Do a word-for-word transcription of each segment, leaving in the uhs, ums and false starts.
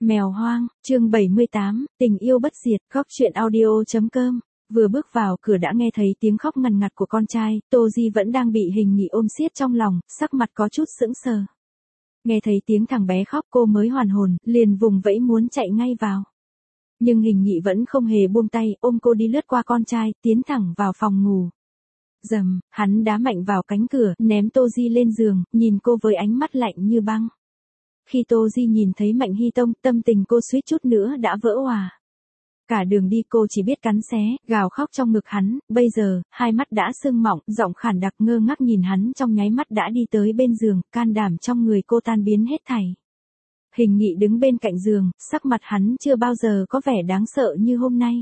Mèo hoang, chương bảy mươi tám, tình yêu bất diệt, khóc chuyện audio chấm com. Vừa bước vào cửa đã nghe thấy tiếng khóc ngằn ngặt của con trai, Tô Di vẫn đang bị Hình Nghị ôm siết trong lòng, sắc mặt có chút sững sờ. Nghe thấy tiếng thằng bé khóc cô mới hoàn hồn, liền vùng vẫy muốn chạy ngay vào. Nhưng Hình Nghị vẫn không hề buông tay, ôm cô đi lướt qua con trai, tiến thẳng vào phòng ngủ. Rầm, hắn đá mạnh vào cánh cửa, ném Tô Di lên giường, nhìn cô với ánh mắt lạnh như băng. Khi Tô Di nhìn thấy Mạnh Hy Tông, tâm tình cô suýt chút nữa đã vỡ òa. Cả đường đi cô chỉ biết cắn xé, gào khóc trong ngực hắn, bây giờ, hai mắt đã sưng mọng, giọng khản đặc ngơ ngác nhìn hắn trong nháy mắt đã đi tới bên giường, can đảm trong người cô tan biến hết thảy. Hình Nghị đứng bên cạnh giường, sắc mặt hắn chưa bao giờ có vẻ đáng sợ như hôm nay.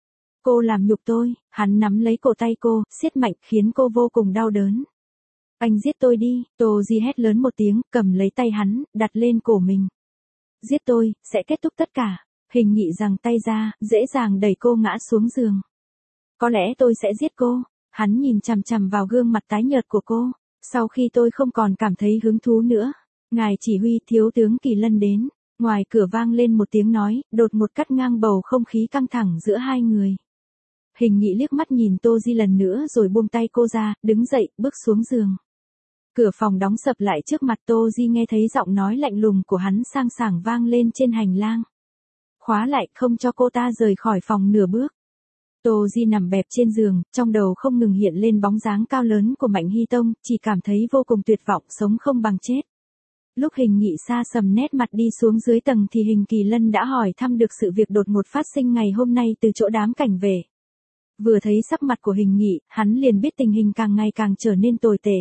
Cô làm nhục tôi, hắn nắm lấy cổ tay cô, siết mạnh khiến cô vô cùng đau đớn. Anh giết tôi đi, Tô Di hét lớn một tiếng, cầm lấy tay hắn, đặt lên cổ mình. Giết tôi, sẽ kết thúc tất cả. Hình Nghị giằng tay ra, dễ dàng đẩy cô ngã xuống giường. Có lẽ tôi sẽ giết cô. Hắn nhìn chằm chằm vào gương mặt tái nhợt của cô. Sau khi tôi không còn cảm thấy hứng thú nữa, ngài chỉ huy thiếu tướng Kỳ Lân đến. Ngoài cửa vang lên một tiếng nói, đột ngột cắt ngang bầu không khí căng thẳng giữa hai người. Hình Nghị liếc mắt nhìn Tô Di lần nữa rồi buông tay cô ra, đứng dậy, bước xuống giường. Cửa phòng đóng sập lại trước mặt Tô Di nghe thấy giọng nói lạnh lùng của hắn sang sảng vang lên trên hành lang. Khóa lại không cho cô ta rời khỏi phòng nửa bước. Tô Di nằm bẹp trên giường, trong đầu không ngừng hiện lên bóng dáng cao lớn của Mạnh Hy Tông, chỉ cảm thấy vô cùng tuyệt vọng sống không bằng chết. Lúc Hình Nghị xa sầm nét mặt đi xuống dưới tầng thì Hình Kỳ Lân đã hỏi thăm được sự việc đột ngột phát sinh ngày hôm nay từ chỗ đám cảnh vệ. Vừa thấy sắc mặt của Hình Nghị, hắn liền biết tình hình càng ngày càng trở nên tồi tệ.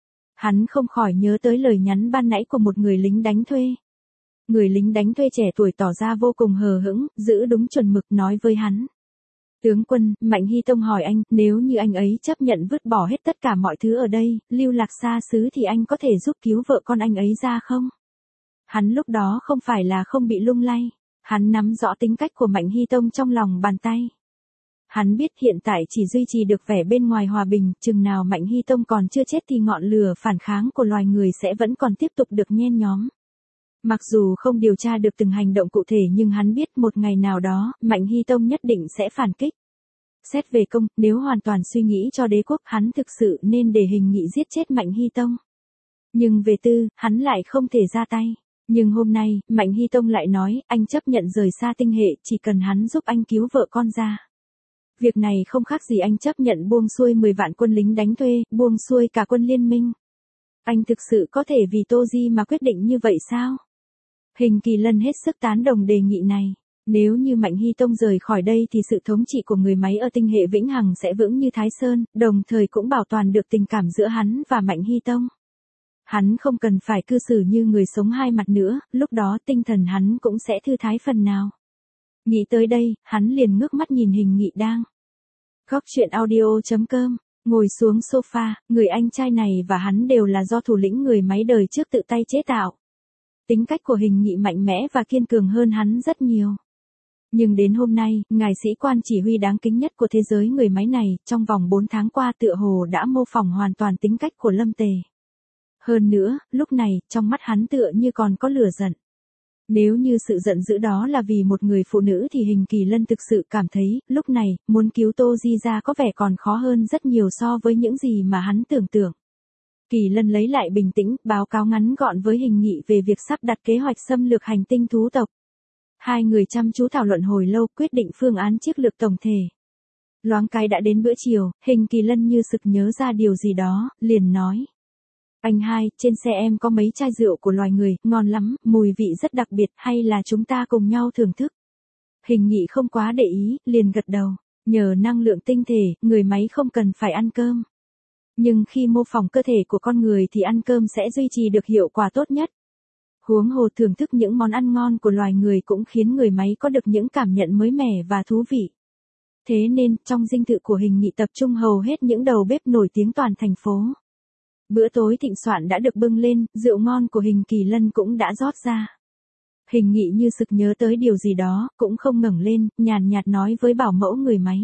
Hắn không khỏi nhớ tới lời nhắn ban nãy của một người lính đánh thuê. Người lính đánh thuê trẻ tuổi tỏ ra vô cùng hờ hững, giữ đúng chuẩn mực nói với hắn. Tướng quân, Mạnh Hy Tông hỏi anh, nếu như anh ấy chấp nhận vứt bỏ hết tất cả mọi thứ ở đây, lưu lạc xa xứ thì anh có thể giúp cứu vợ con anh ấy ra không? Hắn lúc đó không phải là không bị lung lay. Hắn nắm rõ tính cách của Mạnh Hy Tông trong lòng bàn tay. Hắn biết hiện tại chỉ duy trì được vẻ bên ngoài hòa bình, chừng nào Mạnh Hy Tông còn chưa chết thì ngọn lửa phản kháng của loài người sẽ vẫn còn tiếp tục được nhen nhóm. Mặc dù không điều tra được từng hành động cụ thể nhưng hắn biết một ngày nào đó, Mạnh Hy Tông nhất định sẽ phản kích. Xét về công, nếu hoàn toàn suy nghĩ cho đế quốc hắn thực sự nên để Hình Nghị giết chết Mạnh Hy Tông. Nhưng về tư, hắn lại không thể ra tay. Nhưng hôm nay, Mạnh Hy Tông lại nói, anh chấp nhận rời xa tinh hệ, chỉ cần hắn giúp anh cứu vợ con ra. Việc này không khác gì anh chấp nhận buông xuôi mười vạn quân lính đánh thuê, buông xuôi cả quân liên minh. Anh thực sự có thể vì Tô Di mà quyết định như vậy sao? Hình Kỳ Lân hết sức tán đồng đề nghị này. Nếu như Mạnh Hy Tông rời khỏi đây thì sự thống trị của người máy ở tinh hệ Vĩnh Hằng sẽ vững như Thái Sơn, đồng thời cũng bảo toàn được tình cảm giữa hắn và Mạnh Hy Tông. Hắn không cần phải cư xử như người sống hai mặt nữa, lúc đó tinh thần hắn cũng sẽ thư thái phần nào. Nghĩ tới đây, hắn liền ngước mắt nhìn Hình Nghị đang khóc chuyện audio chấm com, ngồi xuống sofa, người anh trai này và hắn đều là do thủ lĩnh người máy đời trước tự tay chế tạo. Tính cách của Hình Nghị mạnh mẽ và kiên cường hơn hắn rất nhiều. Nhưng đến hôm nay, ngài sĩ quan chỉ huy đáng kính nhất của thế giới người máy này, trong vòng bốn tháng qua tựa hồ đã mô phỏng hoàn toàn tính cách của Lâm Tề. Hơn nữa, lúc này, trong mắt hắn tựa như còn có lửa giận. Nếu như sự giận dữ đó là vì một người phụ nữ thì Hình Kỳ Lân thực sự cảm thấy, lúc này, muốn cứu Tô Di ra có vẻ còn khó hơn rất nhiều so với những gì mà hắn tưởng tượng. Kỳ Lân lấy lại bình tĩnh, báo cáo ngắn gọn với Hình Nghị về việc sắp đặt kế hoạch xâm lược hành tinh thú tộc. Hai người chăm chú thảo luận hồi lâu quyết định phương án chiến lược tổng thể. Loáng cái đã đến bữa chiều, Hình Kỳ Lân như sực nhớ ra điều gì đó, liền nói. Anh hai, trên xe em có mấy chai rượu của loài người, ngon lắm, mùi vị rất đặc biệt, hay là chúng ta cùng nhau thưởng thức? Hình Nghị không quá để ý, liền gật đầu. Nhờ năng lượng tinh thể, người máy không cần phải ăn cơm. Nhưng khi mô phỏng cơ thể của con người thì ăn cơm sẽ duy trì được hiệu quả tốt nhất. Huống hồ thưởng thức những món ăn ngon của loài người cũng khiến người máy có được những cảm nhận mới mẻ và thú vị. Thế nên, trong dinh thự của Hình Nghị tập trung hầu hết những đầu bếp nổi tiếng toàn thành phố. Bữa tối thịnh soạn đã được bưng lên, rượu ngon của Hình Kỳ Lân cũng đã rót ra. Hình Nghị như sực nhớ tới điều gì đó, cũng không ngẩng lên, nhàn nhạt nói với bảo mẫu người máy.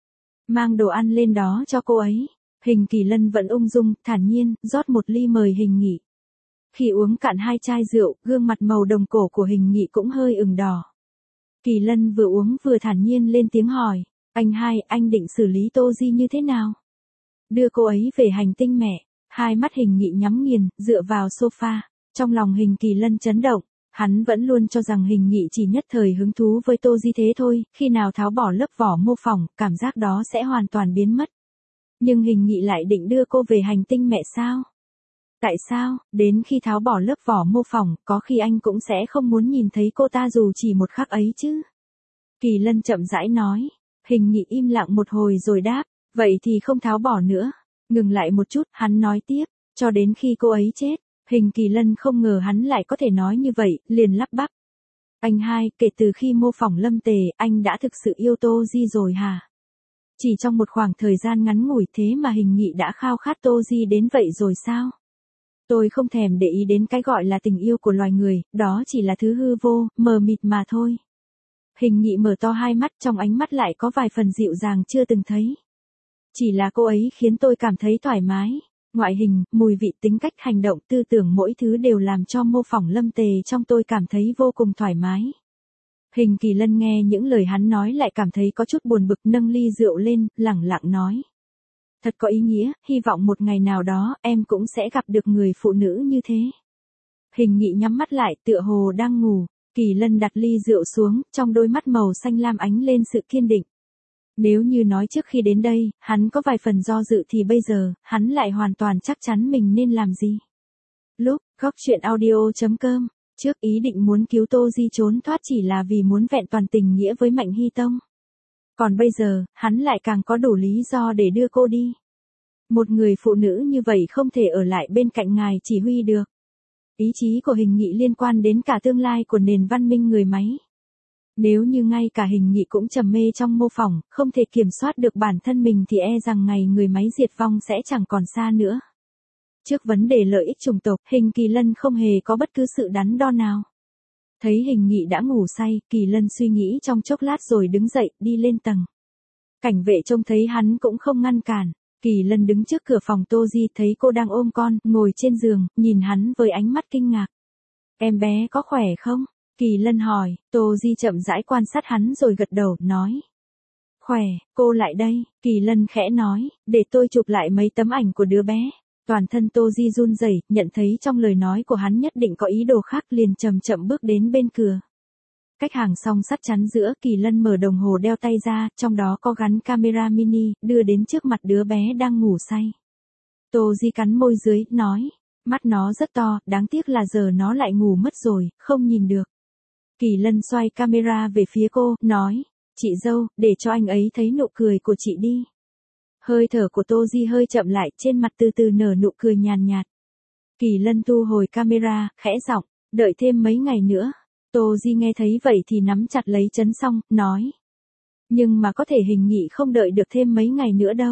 Mang đồ ăn lên đó cho cô ấy. Hình Kỳ Lân vẫn ung dung, thản nhiên, rót một ly mời Hình Nghị. Khi uống cạn hai chai rượu, gương mặt màu đồng cổ của Hình Nghị cũng hơi ửng đỏ. Kỳ Lân vừa uống vừa thản nhiên lên tiếng hỏi, anh hai, anh định xử lý Tô Di như thế nào? Đưa cô ấy về hành tinh mẹ. Hai mắt Hình Nghị nhắm nghiền, dựa vào sofa. Trong lòng Hình Kỳ Lân chấn động. Hắn vẫn luôn cho rằng Hình Nghị chỉ nhất thời hứng thú với Tô Di thế thôi, khi nào tháo bỏ lớp vỏ mô phỏng, cảm giác đó sẽ hoàn toàn biến mất. Nhưng Hình Nghị lại định đưa cô về hành tinh mẹ sao? Tại sao, đến khi tháo bỏ lớp vỏ mô phỏng, có khi anh cũng sẽ không muốn nhìn thấy cô ta dù chỉ một khắc ấy chứ? Kỳ Lân chậm rãi nói. Hình Nghị im lặng một hồi rồi đáp, vậy thì không tháo bỏ nữa. Ngừng lại một chút, hắn nói tiếp, cho đến khi cô ấy chết. Hình Kỳ Lân không ngờ hắn lại có thể nói như vậy, liền lắp bắp. Anh hai, kể từ khi mô phỏng Lâm Tề, anh đã thực sự yêu Tô Di rồi hả? Chỉ trong một khoảng thời gian ngắn ngủi thế mà Hình Nghị đã khao khát Tô Di đến vậy rồi sao? Tôi không thèm để ý đến cái gọi là tình yêu của loài người, đó chỉ là thứ hư vô, mờ mịt mà thôi. Hình Nghị mở to hai mắt, trong ánh mắt lại có vài phần dịu dàng chưa từng thấy. Chỉ là cô ấy khiến tôi cảm thấy thoải mái. Ngoại hình, mùi vị, tính cách, hành động, tư tưởng mỗi thứ đều làm cho mô phỏng Lâm Tề trong tôi cảm thấy vô cùng thoải mái. Hình Kỳ Lân nghe những lời hắn nói lại cảm thấy có chút buồn bực, nâng ly rượu lên, lẳng lặng nói. Thật có ý nghĩa, hy vọng một ngày nào đó em cũng sẽ gặp được người phụ nữ như thế. Hình Nghị nhắm mắt lại tựa hồ đang ngủ, Kỳ Lân đặt ly rượu xuống, trong đôi mắt màu xanh lam ánh lên sự kiên định. Nếu như nói trước khi đến đây, hắn có vài phần do dự thì bây giờ, hắn lại hoàn toàn chắc chắn mình nên làm gì. Lúc, góc chuyện audio chấm com, trước ý định muốn cứu Tô Di trốn thoát chỉ là vì muốn vẹn toàn tình nghĩa với Mạnh Hy Tông. Còn bây giờ, hắn lại càng có đủ lý do để đưa cô đi. Một người phụ nữ như vậy không thể ở lại bên cạnh ngài chỉ huy được. Ý chí của Hình Nghị liên quan đến cả tương lai của nền văn minh người máy. Nếu như ngay cả Hình Nghị cũng trầm mê trong mô phỏng, không thể kiểm soát được bản thân mình thì e rằng ngày người máy diệt vong sẽ chẳng còn xa nữa. Trước vấn đề lợi ích chủng tộc, Hình Kỳ Lân không hề có bất cứ sự đắn đo nào. Thấy Hình Nghị đã ngủ say, Kỳ Lân suy nghĩ trong chốc lát rồi đứng dậy, đi lên tầng. Cảnh vệ trông thấy hắn cũng không ngăn cản. Kỳ Lân đứng trước cửa phòng Tô Di thấy cô đang ôm con, ngồi trên giường, nhìn hắn với ánh mắt kinh ngạc. Em bé có khỏe không? Kỳ Lân hỏi, Tô Di chậm rãi quan sát hắn rồi gật đầu, nói. Khỏe, cô lại đây, Kỳ Lân khẽ nói, để tôi chụp lại mấy tấm ảnh của đứa bé. Toàn thân Tô Di run rẩy, nhận thấy trong lời nói của hắn nhất định có ý đồ khác liền chậm chậm bước đến bên cửa. Cách hàng song sắt chắn giữa, Kỳ Lân mở đồng hồ đeo tay ra, trong đó có gắn camera mini, đưa đến trước mặt đứa bé đang ngủ say. Tô Di cắn môi dưới, nói, mắt nó rất to, đáng tiếc là giờ nó lại ngủ mất rồi, không nhìn được. Kỳ Lân xoay camera về phía cô, nói, chị dâu, để cho anh ấy thấy nụ cười của chị đi. Hơi thở của Tô Di hơi chậm lại, trên mặt từ từ nở nụ cười nhàn nhạt. Kỳ Lân thu hồi camera, khẽ giọng, đợi thêm mấy ngày nữa. Tô Di nghe thấy vậy thì nắm chặt lấy chấn xong, nói. Nhưng mà có thể Hình Nghị không đợi được thêm mấy ngày nữa đâu.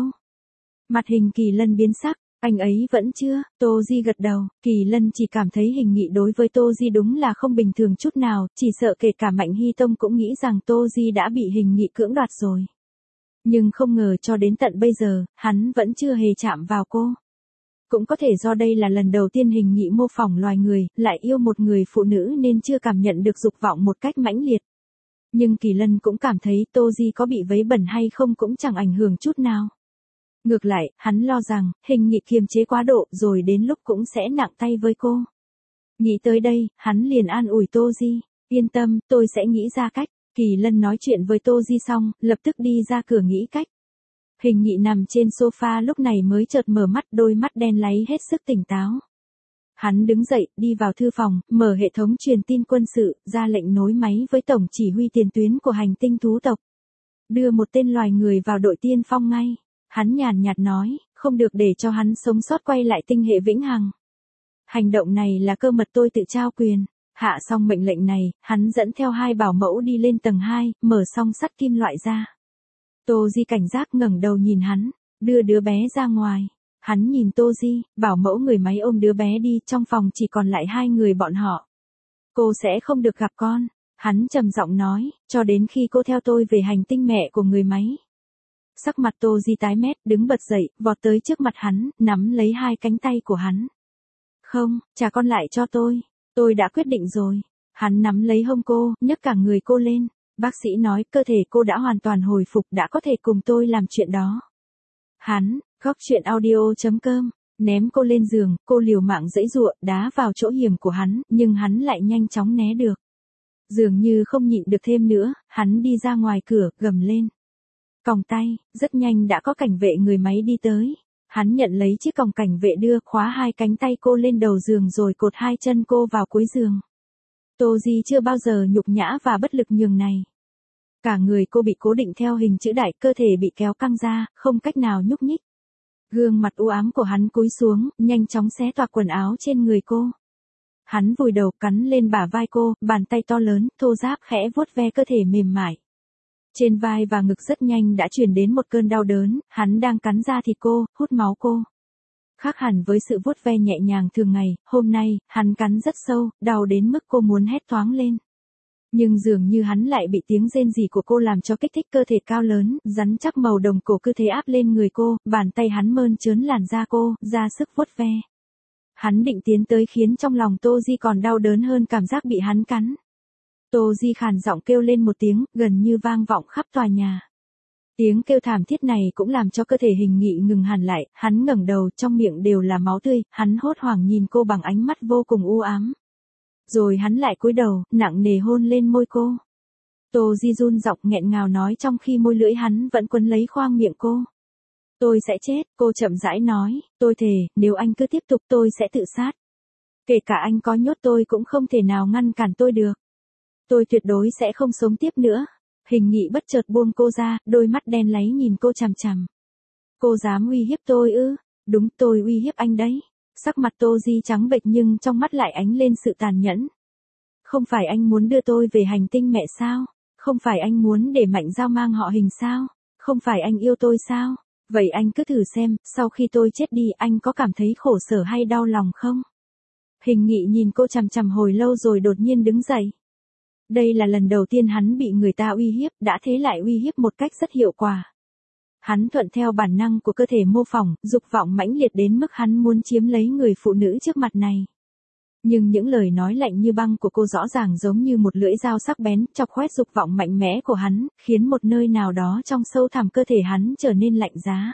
Mặt Hình Kỳ Lân biến sắc, anh ấy vẫn chưa, Tô Di gật đầu, Kỳ Lân chỉ cảm thấy Hình Nghị đối với Tô Di đúng là không bình thường chút nào, chỉ sợ kể cả Mạnh Hy Tông cũng nghĩ rằng Tô Di đã bị Hình Nghị cưỡng đoạt rồi. Nhưng không ngờ cho đến tận bây giờ, hắn vẫn chưa hề chạm vào cô. Cũng có thể do đây là lần đầu tiên Hình Nghị mô phỏng loài người, lại yêu một người phụ nữ nên chưa cảm nhận được dục vọng một cách mãnh liệt. Nhưng Kỳ Lân cũng cảm thấy Tô Di có bị vấy bẩn hay không cũng chẳng ảnh hưởng chút nào. Ngược lại, hắn lo rằng, Hình Nghị kiềm chế quá độ rồi đến lúc cũng sẽ nặng tay với cô. Nghĩ tới đây, hắn liền an ủi Tô Di, yên tâm, tôi sẽ nghĩ ra cách. Kỳ Lân nói chuyện với Tô Di xong, lập tức đi ra cửa nghĩ cách. Hình Nghị nằm trên sofa lúc này mới chợt mở mắt, đôi mắt đen láy hết sức tỉnh táo. Hắn đứng dậy, đi vào thư phòng, mở hệ thống truyền tin quân sự, ra lệnh nối máy với tổng chỉ huy tiền tuyến của hành tinh thú tộc. Đưa một tên loài người vào đội tiên phong ngay. Hắn nhàn nhạt nói, không được để cho hắn sống sót quay lại tinh hệ vĩnh hằng. Hành động này là cơ mật tôi tự trao quyền. Hạ xong mệnh lệnh này, hắn dẫn theo hai bảo mẫu đi lên tầng hai, mở song sắt kim loại ra. Tô Di cảnh giác ngẩng đầu nhìn hắn, đưa đứa bé ra ngoài. Hắn nhìn Tô Di, bảo mẫu người máy ôm đứa bé đi, trong phòng chỉ còn lại hai người bọn họ. Cô sẽ không được gặp con. Hắn trầm giọng nói, cho đến khi cô theo tôi về hành tinh mẹ của người máy. Sắc mặt Tô Di tái mét, đứng bật dậy, vọt tới trước mặt hắn, nắm lấy hai cánh tay của hắn. Không, trả con lại cho tôi. Tôi đã quyết định rồi. Hắn nắm lấy hông cô, nhấc cả người cô lên. Bác sĩ nói cơ thể cô đã hoàn toàn hồi phục, đã có thể cùng tôi làm chuyện đó. Hắn, Góc Chuyện Audio chấm com, ném cô lên giường, cô liều mạng giãy giụa, đá vào chỗ hiểm của hắn, nhưng hắn lại nhanh chóng né được. Dường như không nhịn được thêm nữa, hắn đi ra ngoài cửa, gầm lên. Còng tay, rất nhanh đã có cảnh vệ người máy đi tới. Hắn nhận lấy chiếc còng cảnh vệ đưa, khóa hai cánh tay cô lên đầu giường rồi cột hai chân cô vào cuối giường. Tô Di chưa bao giờ nhục nhã và bất lực nhường này. Cả người cô bị cố định theo hình chữ đại, cơ thể bị kéo căng ra, không cách nào nhúc nhích. Gương mặt u ám của hắn cúi xuống, nhanh chóng xé toạc quần áo trên người cô. Hắn vùi đầu cắn lên bả vai cô, bàn tay to lớn, thô ráp khẽ vuốt ve cơ thể mềm mại. Trên vai và ngực rất nhanh đã truyền đến một cơn đau đớn, hắn đang cắn da thịt cô, hút máu cô. Khác hẳn với sự vuốt ve nhẹ nhàng thường ngày, hôm nay, hắn cắn rất sâu, đau đến mức cô muốn hét toáng lên. Nhưng dường như hắn lại bị tiếng rên rỉ của cô làm cho kích thích cơ thể cao lớn, rắn chắc màu đồng cổ cứ thế áp lên người cô, bàn tay hắn mơn trớn làn da cô, ra sức vuốt ve. Hắn định tiến tới khiến trong lòng Tô Di còn đau đớn hơn cảm giác bị hắn cắn. Tô Di khàn giọng kêu lên một tiếng, gần như vang vọng khắp tòa nhà. Tiếng kêu thảm thiết này cũng làm cho cơ thể Hình Nghị ngừng hẳn lại, hắn ngẩng đầu, trong miệng đều là máu tươi, hắn hốt hoảng nhìn cô bằng ánh mắt vô cùng u ám. Rồi hắn lại cúi đầu, nặng nề hôn lên môi cô. Tô Di run giọng nghẹn ngào nói trong khi môi lưỡi hắn vẫn quấn lấy khoang miệng cô. Tôi sẽ chết, cô chậm rãi nói, tôi thề, nếu anh cứ tiếp tục tôi sẽ tự sát. Kể cả anh có nhốt tôi cũng không thể nào ngăn cản tôi được. Tôi tuyệt đối sẽ không sống tiếp nữa. Hình Nghị bất chợt buông cô ra, đôi mắt đen láy nhìn cô chằm chằm. Cô dám uy hiếp tôi ư? Đúng, tôi uy hiếp anh đấy. Sắc mặt Tô Di trắng bệch nhưng trong mắt lại ánh lên sự tàn nhẫn. Không phải anh muốn đưa tôi về hành tinh mẹ sao? Không phải anh muốn để Mạnh Giao mang họ Hình sao? Không phải anh yêu tôi sao? Vậy anh cứ thử xem, sau khi tôi chết đi anh có cảm thấy khổ sở hay đau lòng không? Hình Nghị nhìn cô chằm chằm hồi lâu rồi đột nhiên đứng dậy. Đây là lần đầu tiên hắn bị người ta uy hiếp, đã thế lại uy hiếp một cách rất hiệu quả. Hắn thuận theo bản năng của cơ thể mô phỏng, dục vọng mãnh liệt đến mức hắn muốn chiếm lấy người phụ nữ trước mặt này. Nhưng những lời nói lạnh như băng của cô rõ ràng giống như một lưỡi dao sắc bén, chọc khoét dục vọng mạnh mẽ của hắn, khiến một nơi nào đó trong sâu thẳm cơ thể hắn trở nên lạnh giá.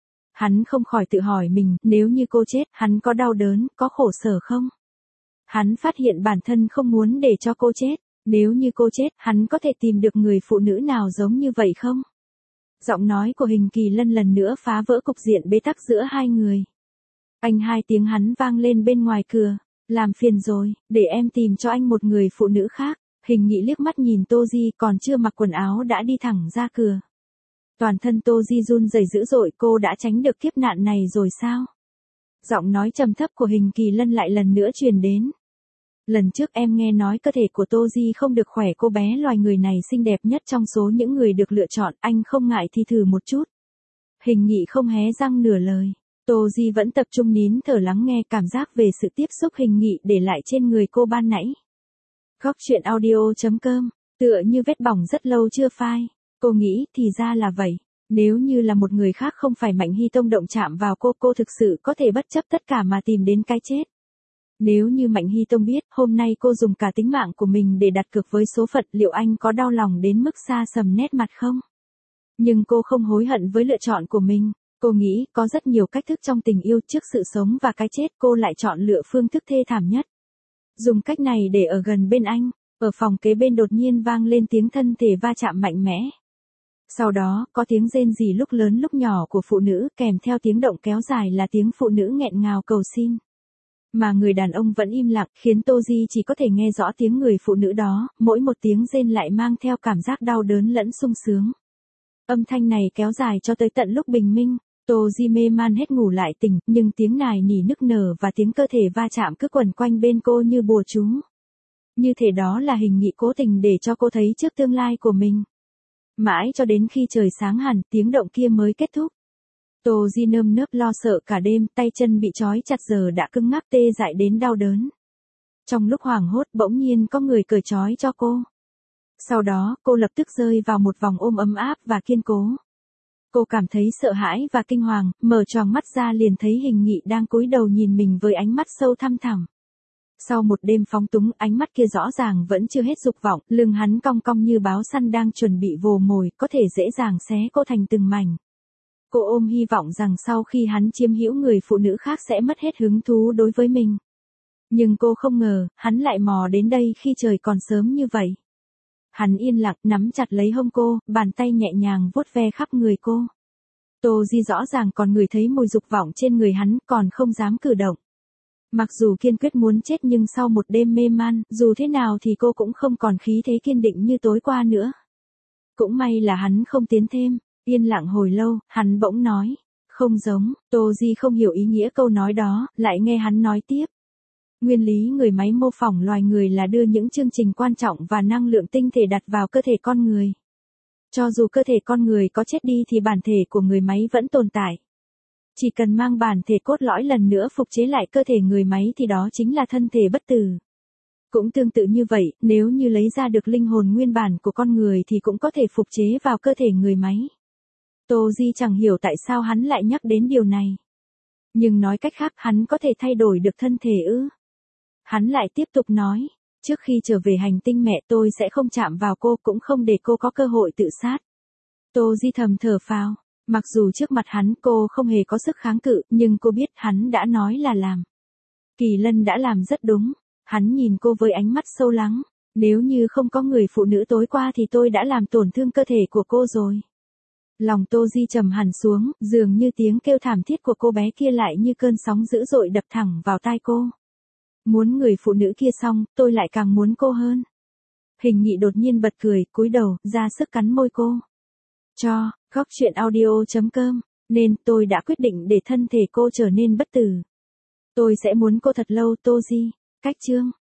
Hắn không khỏi tự hỏi mình, nếu như cô chết, hắn có đau đớn, có khổ sở không? Hắn phát hiện bản thân không muốn để cho cô chết. Nếu như cô chết, hắn có thể tìm được người phụ nữ nào giống như vậy không? Giọng nói của Hình Kỳ Lân lần nữa phá vỡ cục diện bế tắc giữa hai người. Anh, hai tiếng hắn vang lên bên ngoài cửa. Làm phiền rồi, để em tìm cho anh một người phụ nữ khác. Hình Nghị liếc mắt nhìn Tô Di còn chưa mặc quần áo đã đi thẳng ra cửa. Toàn thân Tô Di run rẩy dữ dội, cô đã tránh được kiếp nạn này rồi sao? Giọng nói trầm thấp của Hình Kỳ Lân lại lần nữa truyền đến. Lần trước em nghe nói cơ thể của Tô Di không được khỏe, cô bé loài người này xinh đẹp nhất trong số những người được lựa chọn, anh không ngại thì thử một chút. Hình Nghị không hé răng nửa lời. Tô Di vẫn tập trung nín thở lắng nghe cảm giác về sự tiếp xúc Hình Nghị để lại trên người cô ban nãy. Góc Chuyện Audio chấm com, tựa như vết bỏng rất lâu chưa phai. Cô nghĩ thì ra là vậy. Nếu như là một người khác không phải Mạnh Hy Tông động chạm vào cô, cô thực sự có thể bất chấp tất cả mà tìm đến cái chết. Nếu như Mạnh Hy Tông biết, hôm nay cô dùng cả tính mạng của mình để đặt cược với số phận, liệu anh có đau lòng đến mức xa sầm nét mặt không? Nhưng cô không hối hận với lựa chọn của mình. Cô nghĩ, có rất nhiều cách thức trong tình yêu, trước sự sống và cái chết, cô lại chọn lựa phương thức thê thảm nhất. Dùng cách này để ở gần bên anh. Ở phòng kế bên đột nhiên vang lên tiếng thân thể va chạm mạnh mẽ. Sau đó, có tiếng rên rỉ lúc lớn lúc nhỏ của phụ nữ, kèm theo tiếng động kéo dài là tiếng phụ nữ nghẹn ngào cầu xin. Mà người đàn ông vẫn im lặng, khiến Tô Di chỉ có thể nghe rõ tiếng người phụ nữ đó, mỗi một tiếng rên lại mang theo cảm giác đau đớn lẫn sung sướng. Âm thanh này kéo dài cho tới tận lúc bình minh, Tô Di mê man hết ngủ lại tỉnh, nhưng tiếng nài nỉ nức nở và tiếng cơ thể va chạm cứ quẩn quanh bên cô như bùa chú. Như thể đó là Hình Nghị cố tình để cho cô thấy trước tương lai của mình. Mãi cho đến khi trời sáng hẳn, tiếng động kia mới kết thúc. Tô Di nơm nớp lo sợ cả đêm, tay chân bị trói chặt giờ đã cứng ngắc tê dại đến đau đớn. Trong lúc hoảng hốt bỗng nhiên có người cởi trói cho cô. Sau đó, cô lập tức rơi vào một vòng ôm ấm áp và kiên cố. Cô cảm thấy sợ hãi và kinh hoàng, mở tròn mắt ra liền thấy Hình Nghị đang cúi đầu nhìn mình với ánh mắt sâu thăm thẳm. Sau một đêm phóng túng, ánh mắt kia rõ ràng vẫn chưa hết dục vọng, lưng hắn cong cong như báo săn đang chuẩn bị vồ mồi, có thể dễ dàng xé cô thành từng mảnh. Cô ôm hy vọng rằng sau khi hắn chiếm hữu người phụ nữ khác sẽ mất hết hứng thú đối với mình. Nhưng cô không ngờ, hắn lại mò đến đây khi trời còn sớm như vậy. Hắn yên lặng nắm chặt lấy hông cô, bàn tay nhẹ nhàng vuốt ve khắp người cô. Tô Di rõ ràng còn ngửi thấy mùi dục vọng trên người hắn, còn không dám cử động. Mặc dù kiên quyết muốn chết nhưng sau một đêm mê man, dù thế nào thì cô cũng không còn khí thế kiên định như tối qua nữa. Cũng may là hắn không tiến thêm, yên lặng hồi lâu, hắn bỗng nói, không giống. Tô Di không hiểu ý nghĩa câu nói đó, lại nghe hắn nói tiếp. Nguyên lý người máy mô phỏng loài người là đưa những chương trình quan trọng và năng lượng tinh thể đặt vào cơ thể con người. Cho dù cơ thể con người có chết đi thì bản thể của người máy vẫn tồn tại. Chỉ cần mang bản thể cốt lõi lần nữa phục chế lại cơ thể người máy thì đó chính là thân thể bất tử. Cũng tương tự như vậy, nếu như lấy ra được linh hồn nguyên bản của con người thì cũng có thể phục chế vào cơ thể người máy. Tô Di chẳng hiểu tại sao hắn lại nhắc đến điều này. Nhưng nói cách khác hắn có thể thay đổi được thân thể ư? Hắn lại tiếp tục nói, trước khi trở về hành tinh mẹ tôi sẽ không chạm vào cô cũng không để cô có cơ hội tự sát. Tô Di thầm thở phào, mặc dù trước mặt hắn cô không hề có sức kháng cự nhưng cô biết hắn đã nói là làm. Kỳ Lân đã làm rất đúng, hắn nhìn cô với ánh mắt sâu lắng, nếu như không có người phụ nữ tối qua thì tôi đã làm tổn thương cơ thể của cô rồi. Lòng Tô Di trầm hẳn xuống, dường như tiếng kêu thảm thiết của cô bé kia lại như cơn sóng dữ dội đập thẳng vào tai cô. Muốn người phụ nữ kia xong, tôi lại càng muốn cô hơn. Hình Nghị đột nhiên bật cười, cúi đầu, ra sức cắn môi cô. Cho, góc chuyện audio chấm com, nên tôi đã quyết định để thân thể cô trở nên bất tử. Tôi sẽ muốn cô thật lâu Tô Di. Cách chương